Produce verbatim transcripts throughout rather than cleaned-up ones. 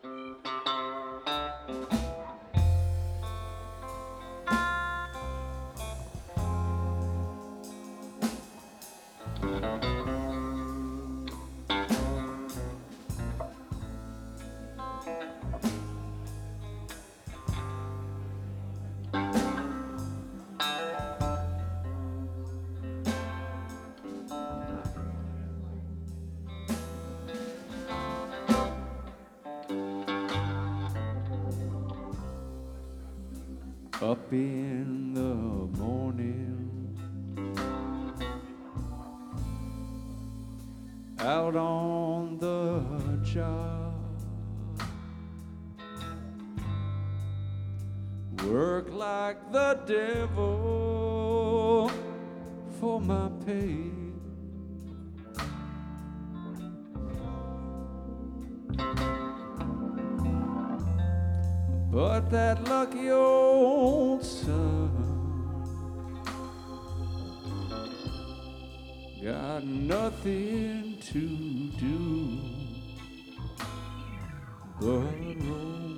Up in the morning, out on the job, work like the devil for my pay. But that lucky old sun got nothing to do but roll,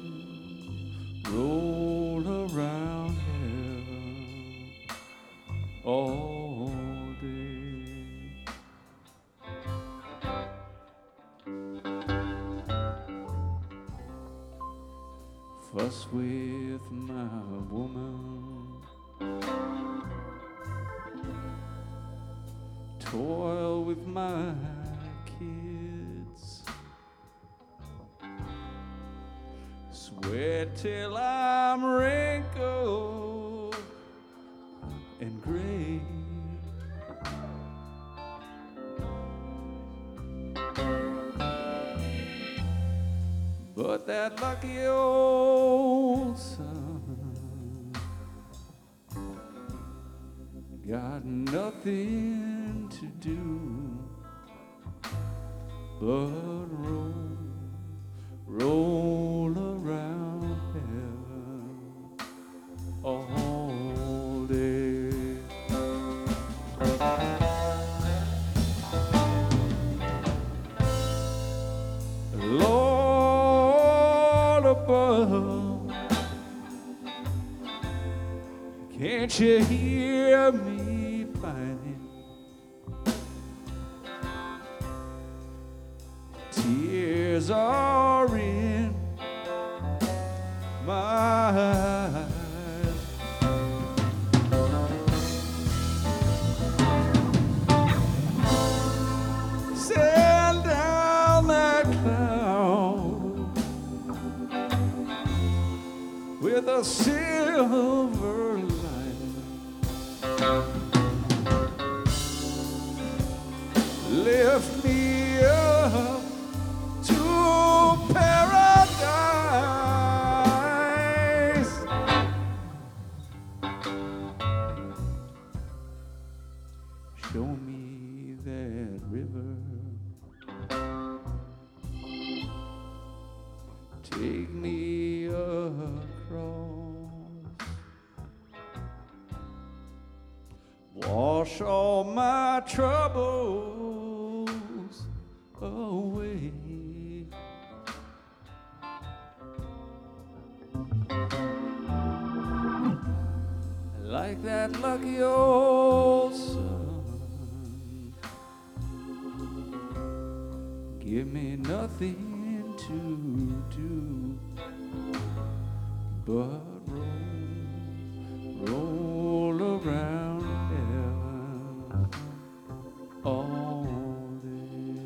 roll around hell all day. Fuss with my woman, toil with my kids, sweat till I'm wrinkled and gray. But that lucky old sun got nothing to do but roll, roll around hell all day. Lord above, can't you hear me pining? Tears are in my eyes. Send down that cloud with a silver lining. Lift me up to paradise. Show me that river. Take me across. Wash all my troubles away. Like that lucky old sun, give me nothing to do but roll, roll around heaven all day.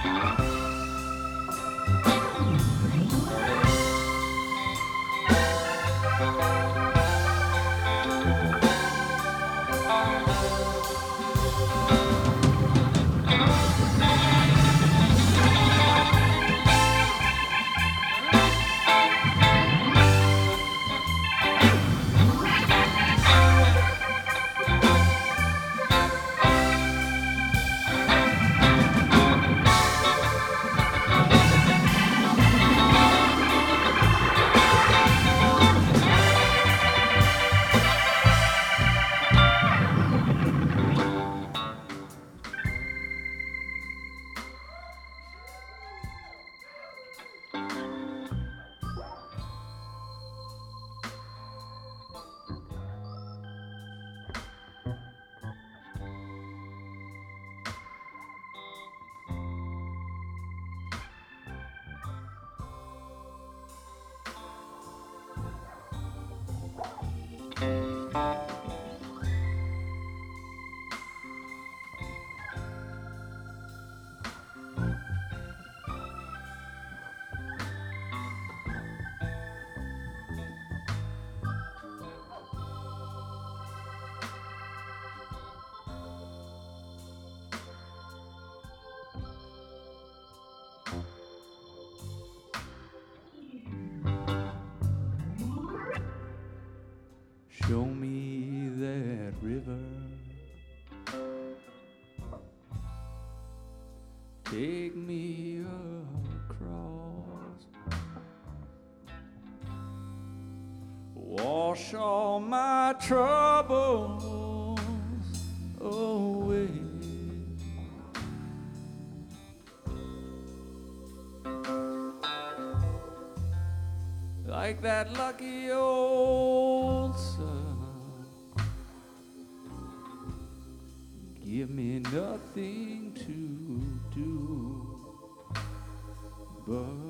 Show me that river. Take me across. Wash all my troubles away. Like that lucky old sun, give me nothing to do but